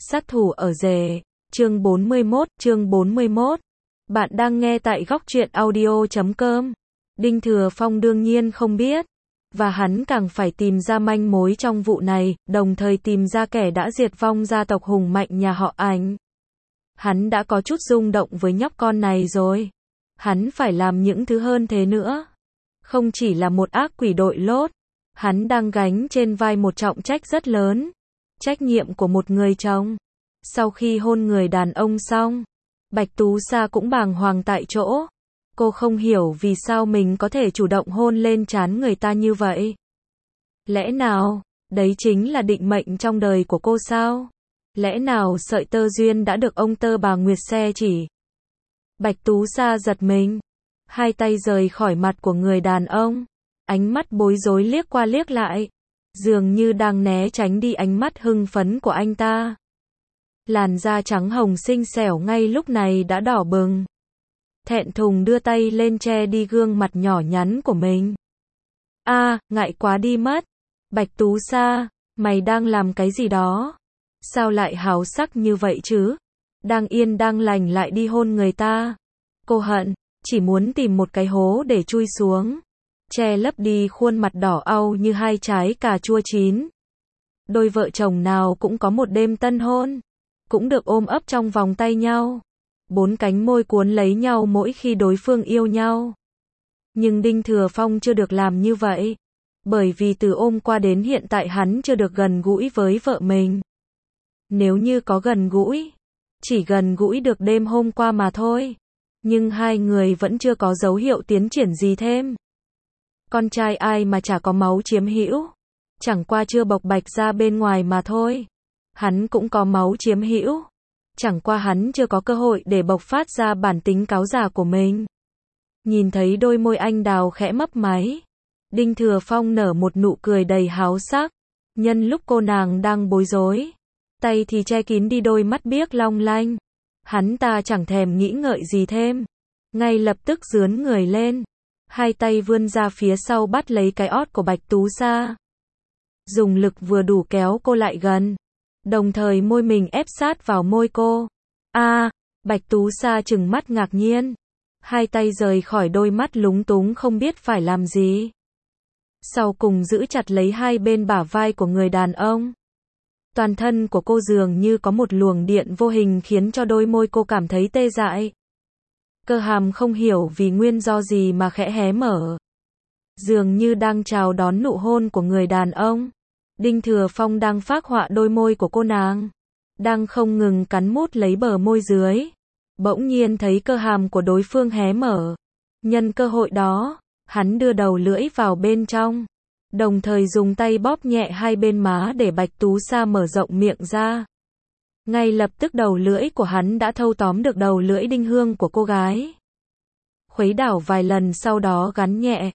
Sát thủ ở rể, chương 41. Bạn đang nghe tại góc truyện audio.com. Đinh Thừa Phong đương nhiên không biết, và hắn càng phải tìm ra manh mối trong vụ này, đồng thời tìm ra kẻ đã diệt vong gia tộc hùng mạnh nhà họ Ảnh. Hắn đã có chút rung động với nhóc con này rồi. Hắn phải làm những thứ hơn thế nữa. Không chỉ là một ác quỷ đội lốt, hắn đang gánh trên vai một trọng trách rất lớn. Trách nhiệm của một người chồng. Sau khi hôn người đàn ông xong, Bạch Tú Sa cũng bàng hoàng tại chỗ. Cô không hiểu vì sao mình có thể chủ động hôn lên trán người ta như vậy. Lẽ nào, đấy chính là định mệnh trong đời của cô sao? Lẽ nào sợi tơ duyên đã được ông tơ bà Nguyệt xe chỉ? Bạch Tú Sa giật mình, hai tay rời khỏi mặt của người đàn ông, ánh mắt bối rối liếc qua liếc lại, dường như đang né tránh đi ánh mắt hưng phấn của anh ta. Làn da trắng hồng xinh xẻo ngay lúc này đã đỏ bừng. Thẹn thùng đưa tay lên che đi gương mặt nhỏ nhắn của mình. Ngại quá đi mất. Bạch Tú Sa, mày đang làm cái gì đó? Sao lại háo sắc như vậy chứ? Đang yên đang lành lại đi hôn người ta. Cô hận, chỉ muốn tìm một cái hố để chui xuống, che lấp đi khuôn mặt đỏ au như hai trái cà chua chín. Đôi vợ chồng nào cũng có một đêm tân hôn, cũng được ôm ấp trong vòng tay nhau. Bốn cánh môi cuốn lấy nhau mỗi khi đối phương yêu nhau. Nhưng Đinh Thừa Phong chưa được làm như vậy. Bởi vì từ ôm qua đến hiện tại hắn chưa được gần gũi với vợ mình. Nếu như có gần gũi, chỉ gần gũi được đêm hôm qua mà thôi. Nhưng hai người vẫn chưa có dấu hiệu tiến triển gì thêm. Con trai ai mà chả có máu chiếm hữu, chẳng qua chưa bộc bạch ra bên ngoài mà thôi. Hắn cũng có máu chiếm hữu, chẳng qua hắn chưa có cơ hội để bộc phát ra bản tính cáo già của mình. Nhìn thấy đôi môi anh đào khẽ mấp máy, Đinh Thừa Phong nở một nụ cười đầy háo sắc. Nhân lúc cô nàng đang bối rối, tay thì che kín đi đôi mắt biếc long lanh. Hắn ta chẳng thèm nghĩ ngợi gì thêm, ngay lập tức rướn người lên, hai tay vươn ra phía sau bắt lấy cái ót của Bạch Tú Sa. Dùng lực vừa đủ kéo cô lại gần, đồng thời môi mình ép sát vào môi cô. Bạch Tú Sa trừng mắt ngạc nhiên, hai tay rời khỏi đôi mắt lúng túng không biết phải làm gì. Sau cùng giữ chặt lấy hai bên bả vai của người đàn ông. Toàn thân của cô dường như có một luồng điện vô hình khiến cho đôi môi cô cảm thấy tê dại. Cơ hàm không hiểu vì nguyên do gì mà khẽ hé mở, dường như đang chào đón nụ hôn của người đàn ông. Đinh Thừa Phong đang phác họa đôi môi của cô nàng, đang không ngừng cắn mút lấy bờ môi dưới. Bỗng nhiên thấy cơ hàm của đối phương hé mở. Nhân cơ hội đó, hắn đưa đầu lưỡi vào bên trong, đồng thời dùng tay bóp nhẹ hai bên má để Bạch Tú Sa mở rộng miệng ra. Ngay lập tức đầu lưỡi của hắn đã thâu tóm được đầu lưỡi đinh hương của cô gái. Khuấy đảo vài lần sau đó gắn nhẹ.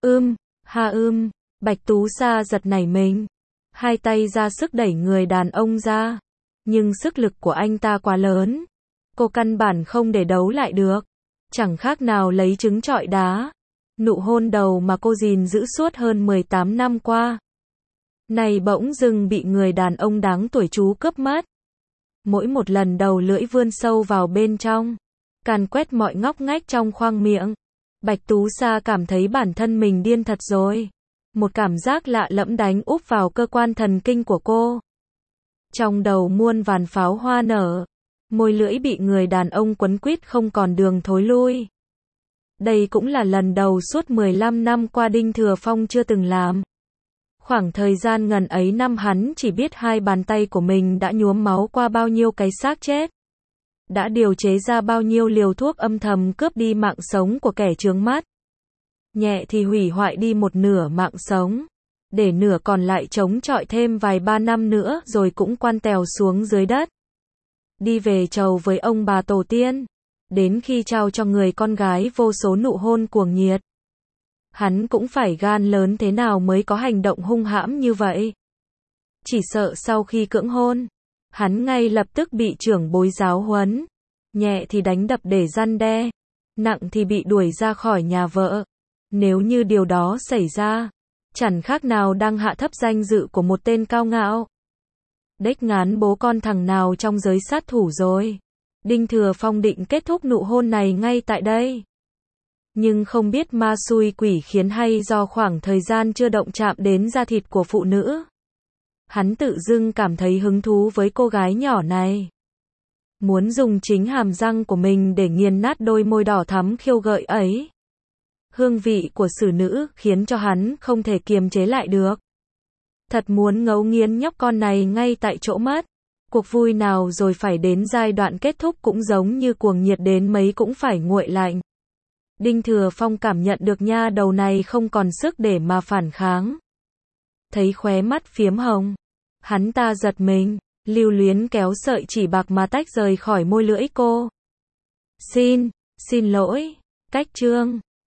Bạch Tú Sa giật nảy mình, hai tay ra sức đẩy người đàn ông ra. Nhưng sức lực của anh ta quá lớn, cô căn bản không để đấu lại được. Chẳng khác nào lấy trứng trọi đá. Nụ hôn đầu mà cô gìn giữ suốt hơn 18 năm qua, này bỗng dưng bị người đàn ông đáng tuổi chú cướp mất. Mỗi một lần đầu lưỡi vươn sâu vào bên trong, càn quét mọi ngóc ngách trong khoang miệng, Bạch Tú Sa cảm thấy bản thân mình điên thật rồi. Một cảm giác lạ lẫm đánh úp vào cơ quan thần kinh của cô. Trong đầu muôn vàn pháo hoa nở, môi lưỡi bị người đàn ông quấn quýt không còn đường thối lui. Đây cũng là lần đầu suốt 15 năm qua Đinh Thừa Phong chưa từng làm. Khoảng thời gian ngần ấy năm hắn chỉ biết hai bàn tay của mình đã nhuốm máu qua bao nhiêu cái xác chết. Đã điều chế ra bao nhiêu liều thuốc âm thầm cướp đi mạng sống của kẻ chướng mắt. Nhẹ thì hủy hoại đi một nửa mạng sống, để nửa còn lại chống chọi thêm vài ba năm nữa rồi cũng quan tèo xuống dưới đất. Đi về chầu với ông bà tổ tiên. Đến khi trao cho người con gái vô số nụ hôn cuồng nhiệt. Hắn cũng phải gan lớn thế nào mới có hành động hung hãm như vậy. Chỉ sợ sau khi cưỡng hôn, hắn ngay lập tức bị trưởng bối giáo huấn. Nhẹ thì đánh đập để răn đe, nặng thì bị đuổi ra khỏi nhà vợ. Nếu như điều đó xảy ra, chẳng khác nào đang hạ thấp danh dự của một tên cao ngạo. Đếch ngán bố con thằng nào trong giới sát thủ rồi. Đinh Thừa Phong định kết thúc nụ hôn này ngay tại đây. Nhưng không biết ma xui quỷ khiến hay do khoảng thời gian chưa động chạm đến da thịt của phụ nữ. Hắn tự dưng cảm thấy hứng thú với cô gái nhỏ này. Muốn dùng chính hàm răng của mình để nghiền nát đôi môi đỏ thắm khiêu gợi ấy. Hương vị của xử nữ khiến cho hắn không thể kiềm chế lại được. Thật muốn ngấu nghiến nhóc con này ngay tại chỗ mất. Cuộc vui nào rồi phải đến giai đoạn kết thúc cũng giống như cuồng nhiệt đến mấy cũng phải nguội lạnh. Đinh Thừa Phong cảm nhận được nha đầu này không còn sức để mà phản kháng. Thấy khóe mắt phiếm hồng. Hắn ta giật mình, lưu luyến kéo sợi chỉ bạc mà tách rời khỏi môi lưỡi cô. Xin lỗi, Cách Trương.